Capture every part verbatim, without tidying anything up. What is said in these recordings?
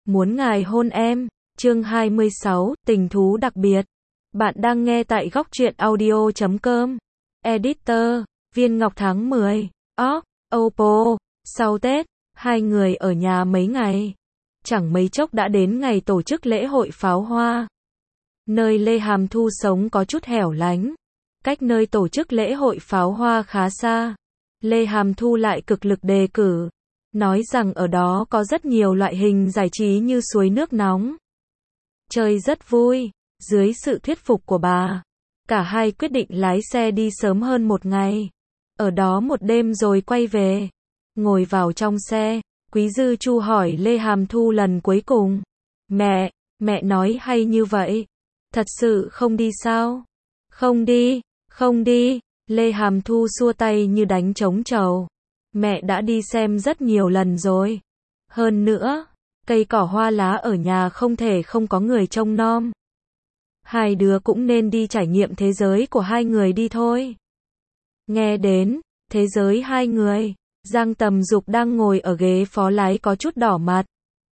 Muốn ngài hôn em, chương hai mươi sáu, tình thú đặc biệt. Bạn đang nghe tại góc truyện audio chấm com. Editor, Viên Ngọc tháng mười. Óc, Oppo. Sau Tết, hai người ở nhà mấy ngày. Chẳng mấy chốc đã đến ngày tổ chức lễ hội pháo hoa. Nơi Lê Hàm Thu sống có chút hẻo lánh. Cách nơi tổ chức lễ hội pháo hoa khá xa. Lê Hàm Thu lại cực lực đề cử. Nói rằng ở đó có rất nhiều loại hình giải trí như suối nước nóng. Chơi rất vui. Dưới sự thuyết phục của bà, cả hai quyết định lái xe đi sớm hơn một ngày. Ở đó một đêm rồi quay về. Ngồi vào trong xe, Quý Dư Chu hỏi Lê Hàm Thu lần cuối cùng. Mẹ, mẹ nói hay như vậy. Thật sự không đi sao? Không đi, không đi. Lê Hàm Thu xua tay như đánh trống trầu. Mẹ đã đi xem rất nhiều lần rồi. Hơn nữa, cây cỏ hoa lá ở nhà không thể không có người trông nom. Hai đứa cũng nên đi trải nghiệm thế giới của hai người đi thôi. Nghe đến thế giới hai người, Giang Tầm Dục đang ngồi ở ghế phó lái có chút đỏ mặt.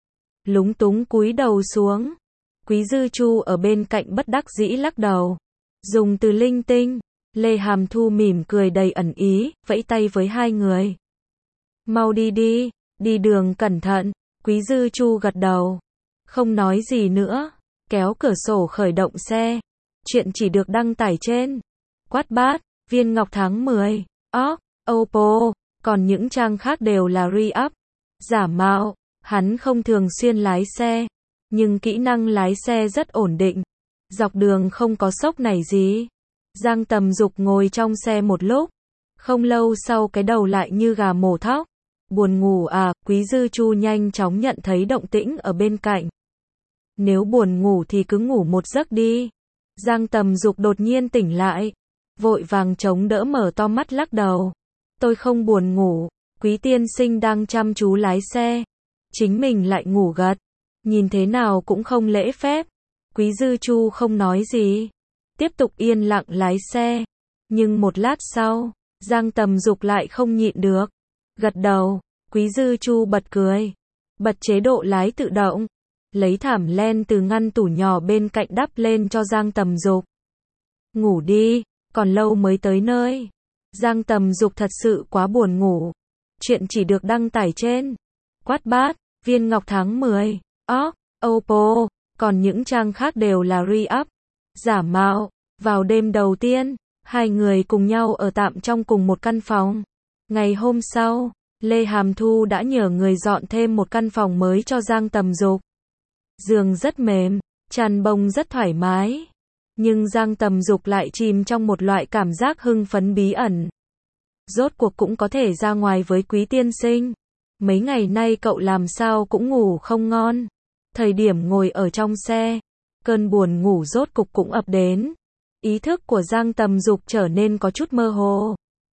Lúng túng cúi đầu xuống. Quý Dư Chu ở bên cạnh bất đắc dĩ lắc đầu. Dùng từ linh tinh. Lê Hàm Thu mỉm cười đầy ẩn ý, vẫy tay với hai người. Mau đi đi, đi đường cẩn thận. Quý Dư Chu gật đầu. Không nói gì nữa. Kéo cửa sổ khởi động xe. Chuyện chỉ được đăng tải trên Quát Bát, Viên Ngọc tháng mười, Óc, Oppo. Còn những trang khác đều là re-up, giả mạo. Hắn không thường xuyên lái xe, nhưng kỹ năng lái xe rất ổn định. Dọc đường không có sốc này gì. Giang Tầm Dục ngồi trong xe một lúc. Không lâu sau cái đầu lại như gà mổ thóc. Buồn ngủ à? Quý Dư Chu nhanh chóng nhận thấy động tĩnh ở bên cạnh. Nếu buồn ngủ thì cứ ngủ một giấc đi. Giang Tầm Dục đột nhiên tỉnh lại. Vội vàng chống đỡ mở to mắt lắc đầu. Tôi không buồn ngủ. Quý tiên sinh đang chăm chú lái xe. Chính mình lại ngủ gật. Nhìn thế nào cũng không lễ phép. Quý Dư Chu không nói gì. Tiếp tục yên lặng lái xe. Nhưng một lát sau, Giang Tầm Dục lại không nhịn được. Gật đầu. Quý Dư Chu bật cười. Bật chế độ lái tự động. Lấy thảm len từ ngăn tủ nhỏ bên cạnh đắp lên cho Giang Tầm Dục. Ngủ đi, còn lâu mới tới nơi. Giang Tầm Dục thật sự quá buồn ngủ. Chuyện chỉ được đăng tải trên Quát Bát, Viên Ngọc tháng mười, Óc, Oppo. Còn những trang khác đều là re-up, giả mạo. Vào đêm đầu tiên, hai người cùng nhau ở tạm trong cùng một căn phòng. Ngày hôm sau, Lê Hàm Thu đã nhờ người dọn thêm một căn phòng mới cho Giang Tầm Dục. Giường rất mềm, chăn bông rất thoải mái. Nhưng Giang Tầm Dục lại chìm trong một loại cảm giác hưng phấn bí ẩn. Rốt cuộc cũng có thể ra ngoài với Quý tiên sinh. Mấy ngày nay cậu làm sao cũng ngủ không ngon. Thời điểm ngồi ở trong xe, cơn buồn ngủ rốt cục cũng ập đến. Ý thức của Giang Tầm Dục trở nên có chút mơ hồ.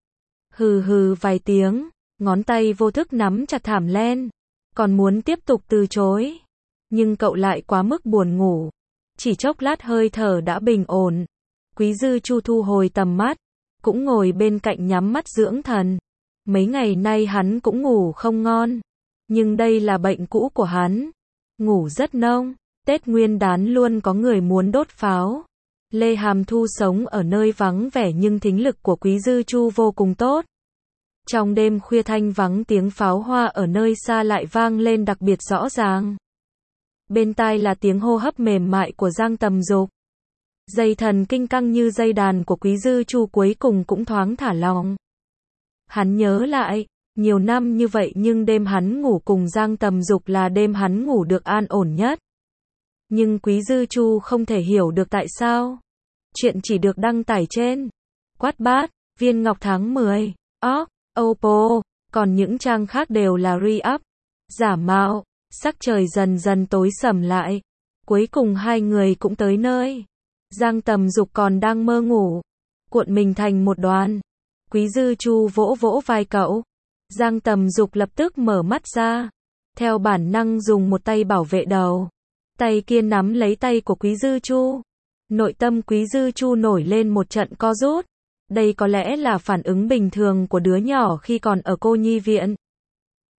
Hừ hừ vài tiếng, ngón tay vô thức nắm chặt thảm len. Còn muốn tiếp tục từ chối. Nhưng cậu lại quá mức buồn ngủ. Chỉ chốc lát hơi thở đã bình ổn. Quý Dư Chu thu hồi tầm mắt. Cũng ngồi bên cạnh nhắm mắt dưỡng thần. Mấy ngày nay hắn cũng ngủ không ngon. Nhưng đây là bệnh cũ của hắn. Ngủ rất nông. Tết Nguyên Đán luôn có người muốn đốt pháo. Lê Hàm Thu sống ở nơi vắng vẻ nhưng thính lực của Quý Dư Chu vô cùng tốt. Trong đêm khuya thanh vắng tiếng pháo hoa ở nơi xa lại vang lên đặc biệt rõ ràng. Bên tai là tiếng hô hấp mềm mại của Giang Tầm Dục. Dây thần kinh căng như dây đàn của Quý Dư Chu cuối cùng cũng thoáng thả lỏng. Hắn nhớ lại, nhiều năm như vậy nhưng đêm hắn ngủ cùng Giang Tầm Dục là đêm hắn ngủ được an ổn nhất. Nhưng Quý Dư Chu không thể hiểu được tại sao. Chuyện chỉ được đăng tải trên Quát Bát, Viên Ngọc tháng mười, Óc, Oppo. Còn những trang khác đều là re-up, giả mạo. Sắc trời dần dần tối sầm lại. Cuối cùng hai người cũng tới nơi. Giang Tầm Dục còn đang mơ ngủ, cuộn mình thành một đoàn. Quý Dư Chu vỗ vỗ vai cậu. Giang Tầm Dục lập tức mở mắt ra. Theo bản năng dùng một tay bảo vệ đầu. Tay kia nắm lấy tay của Quý Dư Chu. Nội tâm Quý Dư Chu nổi lên một trận co rút. Đây có lẽ là phản ứng bình thường của đứa nhỏ khi còn ở cô nhi viện.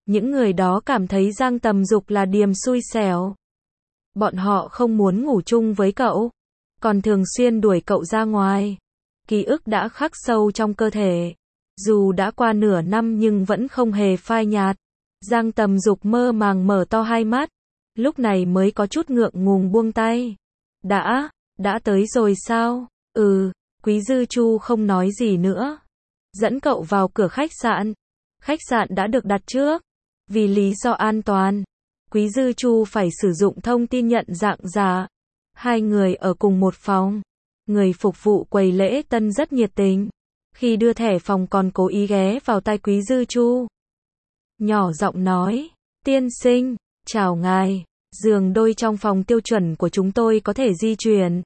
Những người đó cảm thấy Giang Tầm Dục là điềm xui xẻo. Bọn họ không muốn ngủ chung với cậu, còn thường xuyên đuổi cậu ra ngoài. Ký ức đã khắc sâu trong cơ thể. Dù đã qua nửa năm nhưng vẫn không hề phai nhạt. Giang Tầm Dục mơ màng mở to hai mắt, lúc này mới có chút ngượng ngùng buông tay. Đã, đã tới rồi sao? Ừ, Quý Dư Chu không nói gì nữa. Dẫn cậu vào cửa khách sạn. Khách sạn đã được đặt trước. Vì lý do an toàn, Quý Dư Chu phải sử dụng thông tin nhận dạng giả. Hai người ở cùng một phòng. Người phục vụ quầy lễ tân rất nhiệt tình. Khi đưa thẻ phòng còn cố ý ghé vào tai Quý Dư Chu. Nhỏ giọng nói, tiên sinh, chào ngài, giường đôi trong phòng tiêu chuẩn của chúng tôi có thể di chuyển.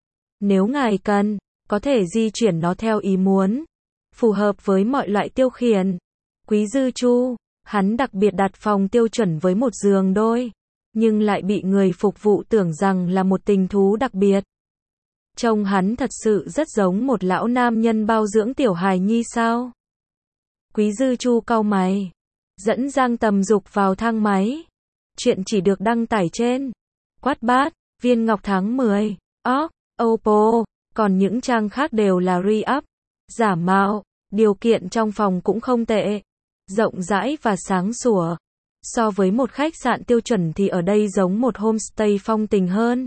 Nếu ngài cần, có thể di chuyển nó theo ý muốn, phù hợp với mọi loại tiêu khiển. Quý Dư Chu, hắn đặc biệt đặt phòng tiêu chuẩn với một giường đôi, nhưng lại bị người phục vụ tưởng rằng là một tình thú đặc biệt. Trông hắn thật sự rất giống một lão nam nhân bao dưỡng tiểu hài nhi sao? Quý Dư Chu cau mày, dẫn Giang Tầm Dục vào thang máy. Chuyện chỉ được đăng tải trên Quát Bát, Viên Ngọc tháng mười, Org, Oppo, còn những trang khác đều là re-up, giả mạo. Điều kiện trong phòng cũng không tệ, rộng rãi và sáng sủa. So với một khách sạn tiêu chuẩn thì ở đây giống một homestay phong tình hơn.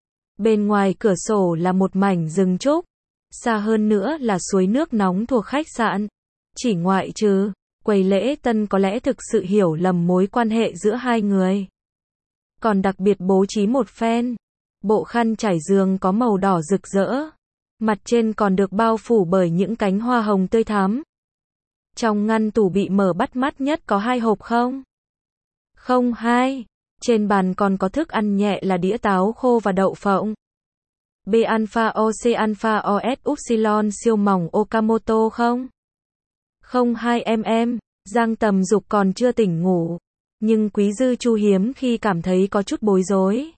Bên ngoài cửa sổ là một mảnh rừng trúc, xa hơn nữa là suối nước nóng thuộc khách sạn. Chỉ ngoại trừ quầy lễ tân có lẽ thực sự hiểu lầm mối quan hệ giữa hai người. Còn đặc biệt bố trí một phen. Bộ khăn trải giường có màu đỏ rực rỡ. Mặt trên còn được bao phủ bởi những cánh hoa hồng tươi thắm. Trong ngăn tủ bị mở bắt mắt nhất có hai hộp không? Không hai. Trên bàn còn có thức ăn nhẹ là đĩa táo khô và đậu phộng. B alpha O C alpha O S upsilon siêu mỏng Okamoto không? Không hai mm, Giang Tầm Dục còn chưa tỉnh ngủ, nhưng Quý Dư Chu hiếm khi cảm thấy có chút bối rối.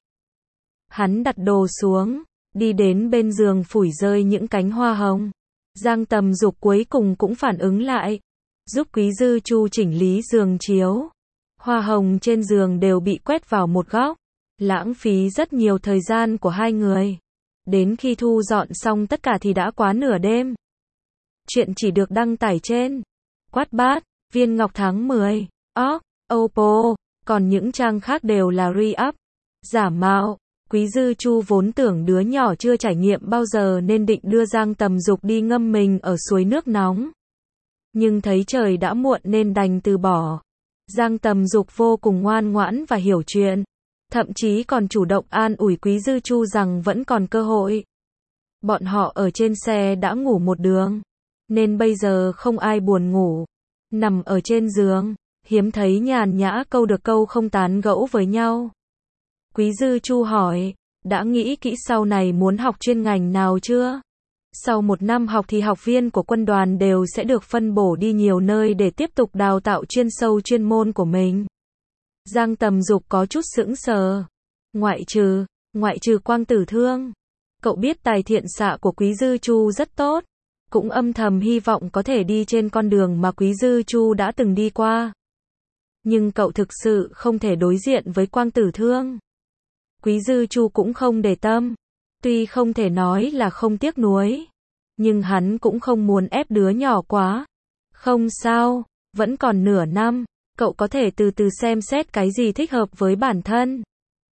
Hắn đặt đồ xuống, đi đến bên giường phủi rơi những cánh hoa hồng. Giang Tầm Dục cuối cùng cũng phản ứng lại, giúp Quý Dư Chu chỉnh lý giường chiếu. Hoa hồng trên giường đều bị quét vào một góc, lãng phí rất nhiều thời gian của hai người. Đến khi thu dọn xong tất cả thì đã quá nửa đêm. Chuyện chỉ được đăng tải trên Quát Bát, Viên Ngọc tháng mười, Org, Oppo, còn những trang khác đều là re-up, giả mạo. Quý Dư Chu vốn tưởng đứa nhỏ chưa trải nghiệm bao giờ nên định đưa Giang Tầm Dục đi ngâm mình ở suối nước nóng. Nhưng thấy trời đã muộn nên đành từ bỏ. Giang Tầm Dục vô cùng ngoan ngoãn và hiểu chuyện, thậm chí còn chủ động an ủi Quý Dư Chu rằng vẫn còn cơ hội. Bọn họ ở trên xe đã ngủ một đường, nên bây giờ không ai buồn ngủ. Nằm ở trên giường, hiếm thấy nhàn nhã câu được câu không tán gẫu với nhau. Quý Dư Chu hỏi, đã nghĩ kỹ sau này muốn học chuyên ngành nào chưa? Sau một năm học thì học viên của quân đoàn đều sẽ được phân bổ đi nhiều nơi để tiếp tục đào tạo chuyên sâu chuyên môn của mình. Giang Tầm Dục có chút sững sờ. Ngoại trừ, ngoại trừ Quang Tử Thương. Cậu biết tài thiện xạ của Quý Dư Chu rất tốt, cũng âm thầm hy vọng có thể đi trên con đường mà Quý Dư Chu đã từng đi qua. Nhưng cậu thực sự không thể đối diện với Quang Tử Thương. Quý Dư Chu cũng không để tâm. Tuy không thể nói là không tiếc nuối, nhưng hắn cũng không muốn ép đứa nhỏ quá. Không sao, vẫn còn nửa năm, cậu có thể từ từ xem xét cái gì thích hợp với bản thân.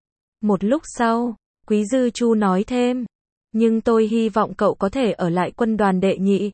Một lúc sau, Quý Dư Chu nói thêm, nhưng tôi hy vọng cậu có thể ở lại quân đoàn đệ nhị.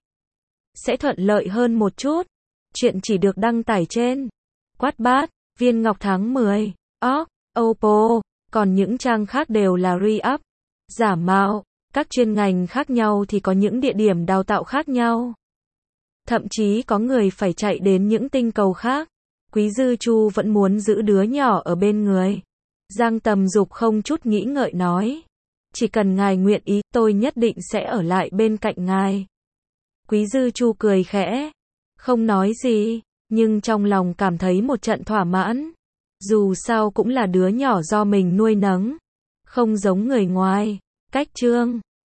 Sẽ thuận lợi hơn một chút. Chuyện chỉ được đăng tải trên Quát Bát, Viên Ngọc tháng mười, Org, Oppo, còn những trang khác đều là re-up, giả mạo. Các chuyên ngành khác nhau thì có những địa điểm đào tạo khác nhau. Thậm chí có người phải chạy đến những tinh cầu khác. Quý Dư Chu vẫn muốn giữ đứa nhỏ ở bên người. Giang Tầm Dục không chút nghĩ ngợi nói, chỉ cần ngài nguyện ý, tôi nhất định sẽ ở lại bên cạnh ngài. Quý Dư Chu cười khẽ, không nói gì, nhưng trong lòng cảm thấy một trận thỏa mãn. Dù sao cũng là đứa nhỏ do mình nuôi nấng, không giống người ngoài. Cách chương